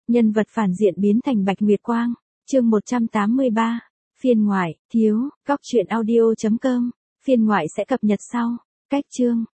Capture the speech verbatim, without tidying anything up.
Nhân vật phản diện biến thành Bạch Nguyệt Quang. Chương một trăm tám mươi ba. Phiên ngoại, thiếu, cóc truyện audio chấm com. Phiên ngoại sẽ cập nhật sau. Cách chương,